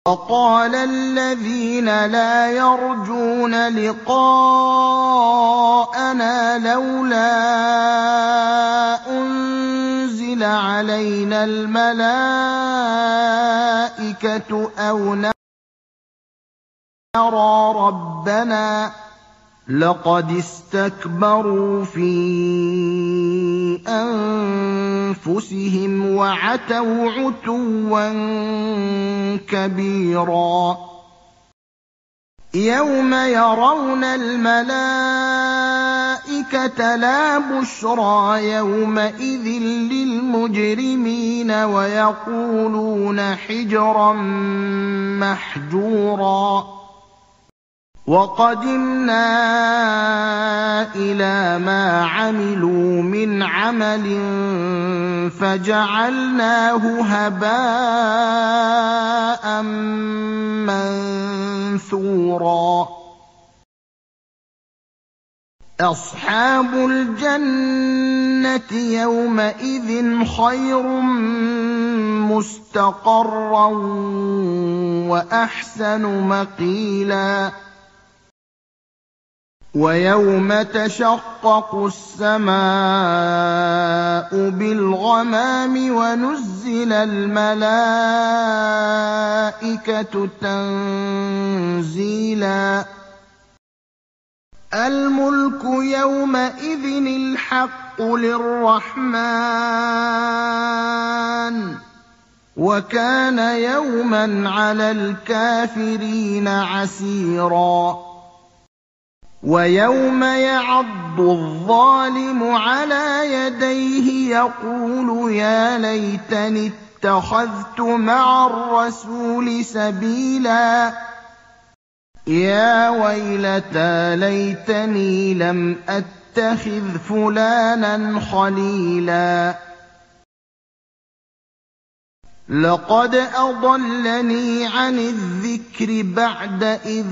وَقَالَ الَّذِينَ لَا يَرْجُونَ لِقَاءَنَا لَوْلَا أُنزِلَ عَلَيْنَا الْمَلَائِكَةُ أَوْ نَرَىٰ رَبَّنَا ۗ لَقَدِ اسْتَكْبَرُوا فِي أَنفُسِهِمْ وَعَتَوْا عُتُوًّا كَبِيرًا يَوْمَ يَرَوْنَ الْمَلَائِكَةَ لَا بُشْرَىٰ يَوْمَئِذٍ لِّلْمُجْرِمِينَ وَيَقُولُونَ حِجْرًا مَّحْجُورًا وَقَدِمْنَا إِلَىٰ مَا عَمِلُوا مِنْ عَمَلٍ فَجَعَلْنَاهُ هَبَاءً مَّنثُورًا أَصْحَابُ الْجَنَّةِ يَوْمَئِذٍ خَيْرٌ مُّسْتَقَرًّا وَأَحْسَنُ مَقِيلًا وَيَوْمَ تَشَقَّقُ السَّمَاءُ بِالْغَمَامِ وَنُزِّلَ الْمَلَائِكَةُ تَنزِيلًا الْمُلْكُ يَوْمَئِذٍ الْحَقُّ لِلرَّحْمَٰنِ ۚ وَكَانَ يَوْمًا عَلَى الْكَافِرِينَ عَسِيرًا وَيَوْمَ يَعَضُّ الظَّالِمُ عَلَىٰ يَدَيْهِ يَقُولُ يَا لَيْتَنِي اتَّخَذْتُ مَعَ الرَّسُولِ سَبِيلًا يَا وَيْلَتَىٰ لَيْتَنِي لَمْ أَتَّخِذْ فُلَانًا خَلِيلًا لَّقَدْ أَضَلَّنِي عَنِ الذِّكْرِ بَعْدَ إِذْ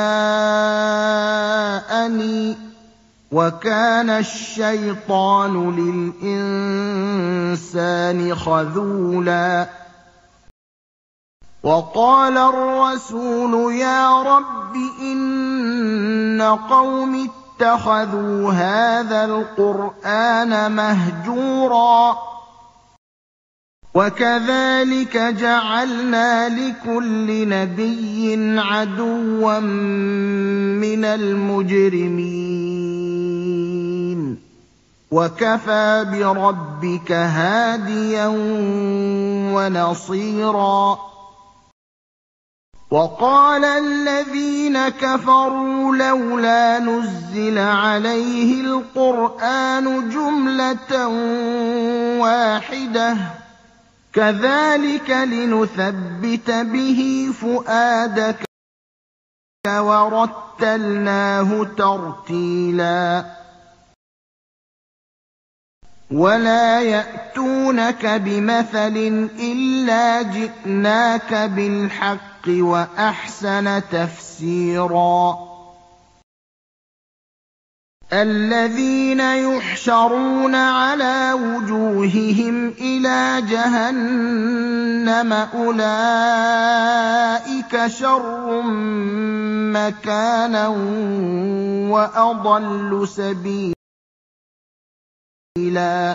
جَاءَنِي ۗ وَكَانَ الشَّيْطَانُ لِلْإِنسَانِ خَذُولًا وَقَالَ الرَّسُولُ يَا رَبِّ إِنَّ قَوْمِي اتَّخَذُوا هَٰذَا الْقُرْآنَ مَهْجُورًا وَكَذَٰلِكَ جَعَلْنَا لِكُلِّ نَبِيٍّ عَدُوًّا مِّنَ الْمُجْرِمِينَ ۗ وَكَفَىٰ بِرَبِّكَ هَادِيًا وَنَصِيرًا وَقَالَ الَّذِينَ كَفَرُوا لَوْلَا نُزِّلَ عَلَيْهِ الْقُرْآنُ جُمْلَةً وَاحِدَةً ۚ كَذَٰلِكَ لِنُثَبِّتَ بِهِ فُؤَادَكَ وَرَتَّلْنَاهُ تَرْتِيلًا وَلَا يَأْتُونَكَ بِمَثَلٍ إِلَّا جِئْنَاكَ بِالْحَقِّ وَأَحْسَنَ تَفْسِيرًا الَّذِينَ يُحْشَرُونَ عَلَىٰ وُجُوهِهِمْ إِلَىٰ جَهَنَّمَ أُولَٰئِكَ شَرٌّ مَّكَانًا وَأَضَلُّ سَبِيلًا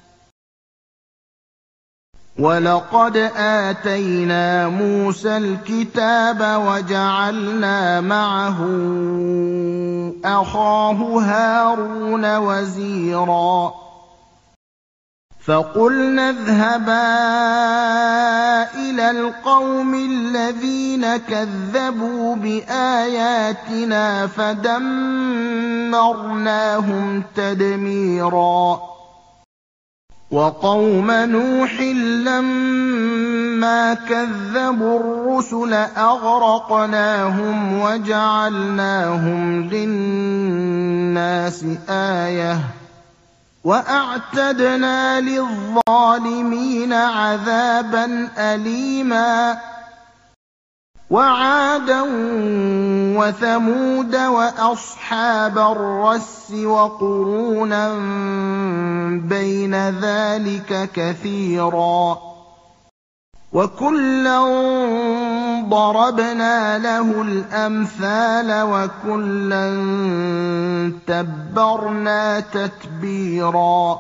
وَلَقَدْ آتَيْنَا مُوسَى الْكِتَابَ وَجَعَلْنَا مَعَهُ أَخَاهُ هَارُونَ وَزِيرًا فَقُلْنَا اذْهَبَا إِلَى الْقَوْمِ الَّذِينَ كَذَّبُوا بِآيَاتِنَا فَدَمَّرْنَاهُمْ تَدْمِيرًا وَقَوْمَ نُوحٍ لَّمَّا كَذَّبُوا الرُّسُلَ أَغْرَقْنَاهُمْ وَجَعَلْنَاهُمْ لِلنَّاسِ آيَةً ۖ وَأَعْتَدْنَا لِلظَّالِمِينَ عَذَابًا أَلِيمًا وَعَادًا وَثَمُودَ وَأَصْحَابَ الرَّسِّ وَقُرُونًا بَيْنَ ذَٰلِكَ كَثِيرًا وَكُلًّا ضربنا له الأمثال وكلا تبرنا تتبيرا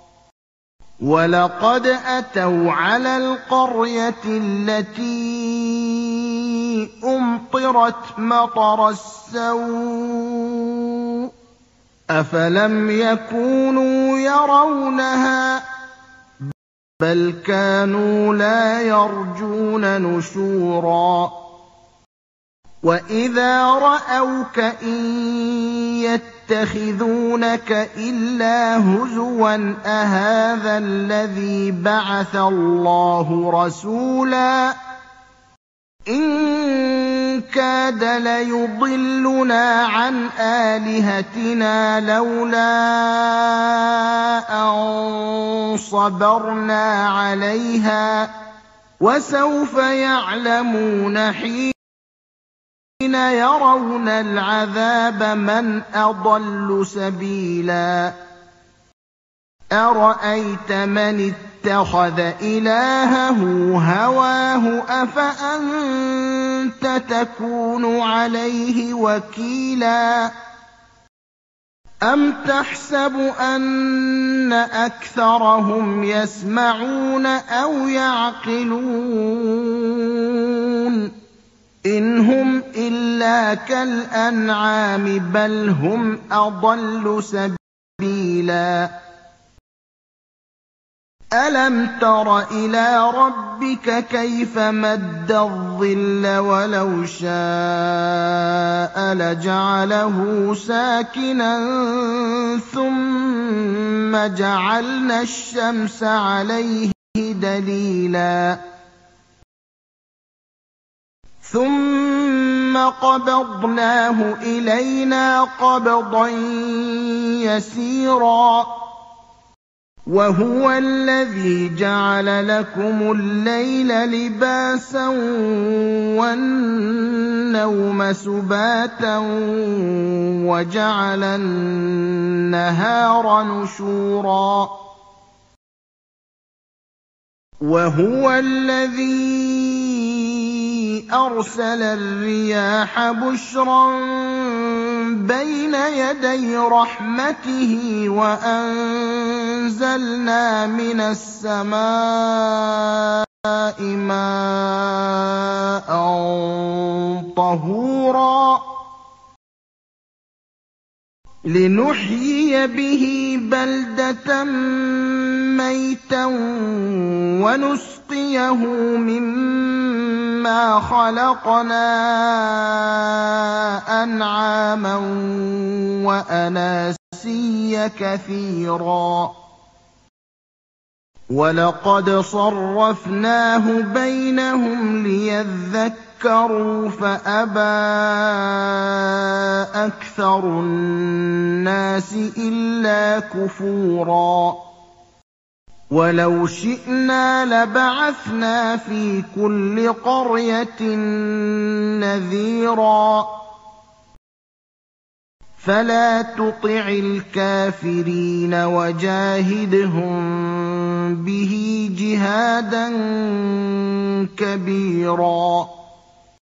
ولقد أتوا على القرية التي أمطرت مطر السوء أفلم يكونوا يرونها بل كانوا لا يرجون نشورا وإذا رأوك إن يتخذونك إلا هزوا أهذا الذي بعث الله رسولا إن كاد ليضلنا عن آلهتنا لولا أن صبرنا عليها وسوف يعلمون حين يرون العذاب من أضل سبيلا أرأيت من اتخذ إلهه هواه أفأنت تكون عليه وكيلا أم تحسب أن أكثرهم يسمعون أو يعقلون إن هم إلا كالأنعام بل هم أضل سبيلا ألم تر إلى ربك كيف مد الظل ولو شاء لجعله ساكنا ثم جعلنا الشمس عليه دليلا ثم قبضناه إلينا قبضا يسيرا وهو الذي جعل لكم الليل لباسا والنوم سباتا وجعل النهار نشورا وهو الذي أرسل الرياح بشرا بين يدي رحمته وأنزلنا من السماء ماء طهورا لنحيي به بلدة ميتا ونسقيه مما خلقنا أنعاما وأناسيا كثيرا ولقد صرفناه بينهم ليذكروا فأبى أكثر الناس إلا كفورا ولو شئنا لبعثنا في كل قرية نذيرا فلا تطع الكافرين وجاهدهم به جهادا كبيرا